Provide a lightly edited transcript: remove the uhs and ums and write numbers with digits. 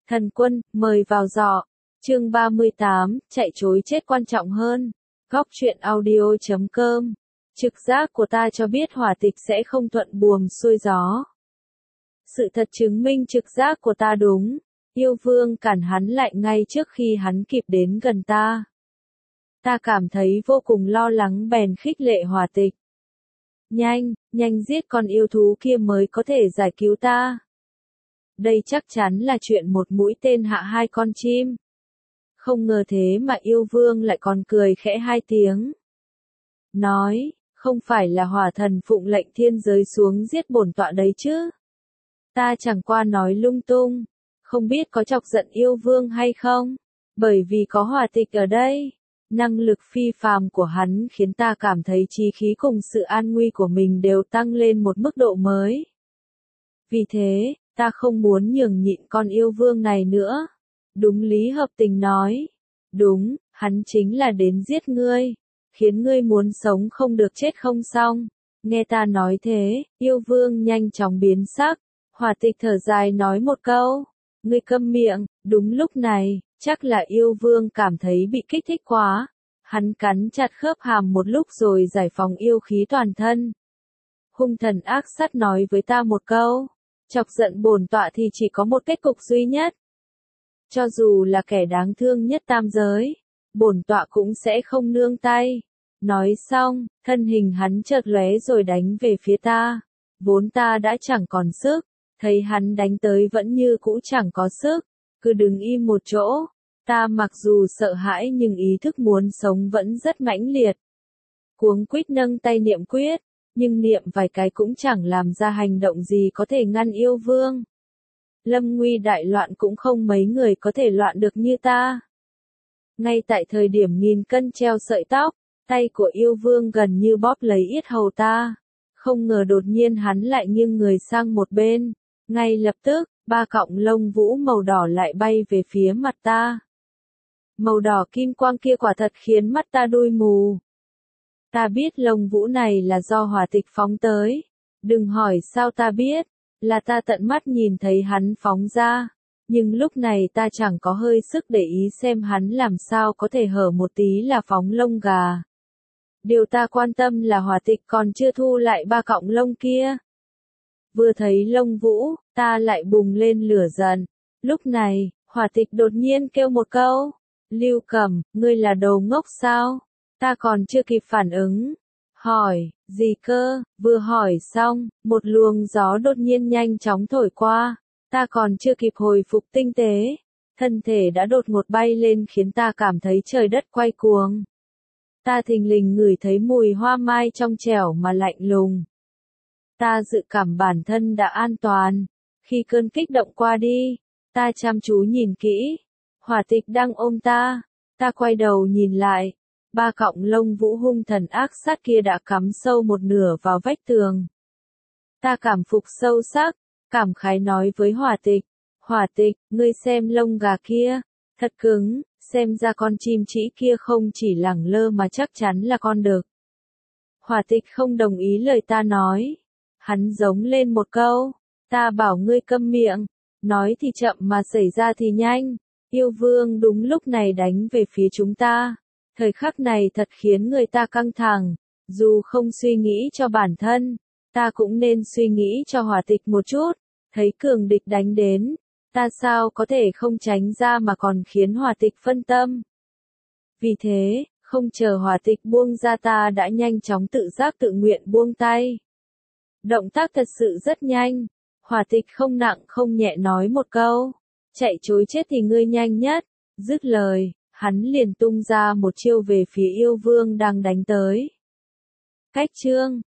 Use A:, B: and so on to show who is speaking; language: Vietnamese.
A: Thần quân, mời vào giỏ. Chương 38, chạy chối chết quan trọng hơn. Góc truyện audio.com. Trực giác của ta cho biết Hỏa Tịch sẽ không thuận buồm xuôi gió. Sự thật chứng minh trực giác của ta đúng. Yêu Vương cản hắn lại ngay trước khi hắn kịp đến gần ta. Ta cảm thấy vô cùng lo lắng bèn khích lệ Hỏa Tịch. Nhanh, nhanh giết con yêu thú kia mới có thể giải cứu ta. Đây chắc chắn là chuyện một mũi tên hạ hai con chim. Không ngờ thế mà yêu vương lại còn cười khẽ hai tiếng. Nói, không phải là hỏa thần phụng lệnh thiên giới xuống giết bổn tọa đấy chứ. Ta chẳng qua nói lung tung, không biết có chọc giận yêu vương hay không, bởi vì có Hỏa Tịch ở đây. Năng lực phi phàm của hắn khiến ta cảm thấy chí khí cùng sự an nguy của mình đều tăng lên một mức độ mới. Vì thế, ta không muốn nhường nhịn con yêu vương này nữa. Đúng lý hợp tình nói. Đúng, hắn chính là đến giết ngươi, khiến ngươi muốn sống không được chết không xong. Nghe ta nói thế, yêu vương nhanh chóng biến sắc. Hỏa Tịch thở dài nói một câu. Ngươi câm miệng. Đúng lúc này, chắc là yêu vương cảm thấy bị kích thích quá. Hắn cắn chặt khớp hàm một lúc rồi giải phóng yêu khí toàn thân. Hung thần ác sát nói với ta một câu. Chọc giận bổn tọa thì chỉ có một kết cục duy nhất. Cho dù là kẻ đáng thương nhất tam giới, bổn tọa cũng sẽ không nương tay. Nói xong, thân hình hắn chợt lóe rồi đánh về phía ta. Vốn ta đã chẳng còn sức, thấy hắn đánh tới vẫn như cũ chẳng có sức, cứ đứng im một chỗ. Ta mặc dù sợ hãi nhưng ý thức muốn sống vẫn rất mãnh liệt. Cuống quýt nâng tay niệm quyết, nhưng niệm vài cái cũng chẳng làm ra hành động gì có thể ngăn yêu vương. Lâm nguy đại loạn cũng không mấy người có thể loạn được như ta. Ngay tại thời điểm nghìn cân treo sợi tóc, tay của yêu vương gần như bóp lấy yết hầu ta. Không ngờ đột nhiên hắn lại nghiêng người sang một bên. Ngay lập tức, 3 cọng lông vũ màu đỏ lại bay về phía mặt ta. Màu đỏ kim quang kia quả thật khiến mắt ta đui mù. Ta biết lông vũ này là do Hỏa Tịch phóng tới. Đừng hỏi sao ta biết, là ta tận mắt nhìn thấy hắn phóng ra. Nhưng lúc này ta chẳng có hơi sức để ý xem hắn làm sao có thể hở một tí là phóng lông gà. Điều ta quan tâm là Hỏa Tịch còn chưa thu lại 3 cọng lông kia. Vừa thấy lông vũ, ta lại bùng lên lửa giận. Lúc này, Hỏa Tịch đột nhiên kêu một câu. Lưu Cầm, ngươi là đồ ngốc sao? Ta còn chưa kịp phản ứng. Hỏi, gì cơ? Vừa hỏi xong, một luồng gió đột nhiên nhanh chóng thổi qua. Ta còn chưa kịp hồi phục tinh tế. Thân thể đã đột ngột bay lên khiến ta cảm thấy trời đất quay cuồng. Ta thình lình ngửi thấy mùi hoa mai trong trẻo mà lạnh lùng. Ta dự cảm bản thân đã an toàn. Khi cơn kích động qua đi, ta chăm chú nhìn kỹ. Hỏa Tịch đang ôm ta. Ta quay đầu nhìn lại. 3 cọng lông vũ hung thần ác sát kia đã cắm sâu một nửa vào vách tường. Ta cảm phục sâu sắc, cảm khái nói với Hỏa Tịch. Hỏa Tịch, ngươi xem lông gà kia, thật cứng, xem ra con chim trĩ kia không chỉ lẳng lơ mà chắc chắn là con đực. Hỏa Tịch không đồng ý lời ta nói. Hắn giống lên một câu, ta bảo ngươi câm miệng, nói thì chậm mà xảy ra thì nhanh. Yêu vương đúng lúc này đánh về phía chúng ta. Thời khắc này thật khiến người ta căng thẳng. Dù không suy nghĩ cho bản thân, ta cũng nên suy nghĩ cho Hỏa Tịch một chút. Thấy cường địch đánh đến, ta sao có thể không tránh ra mà còn khiến Hỏa Tịch phân tâm. Vì thế, không chờ Hỏa Tịch buông ra ta đã nhanh chóng tự giác tự nguyện buông tay. Động tác thật sự rất nhanh. Hỏa Tịch không nặng không nhẹ nói một câu. Chạy chối chết thì ngươi nhanh nhất. Dứt lời, hắn liền tung ra một chiêu về phía yêu vương đang đánh tới. Cách chương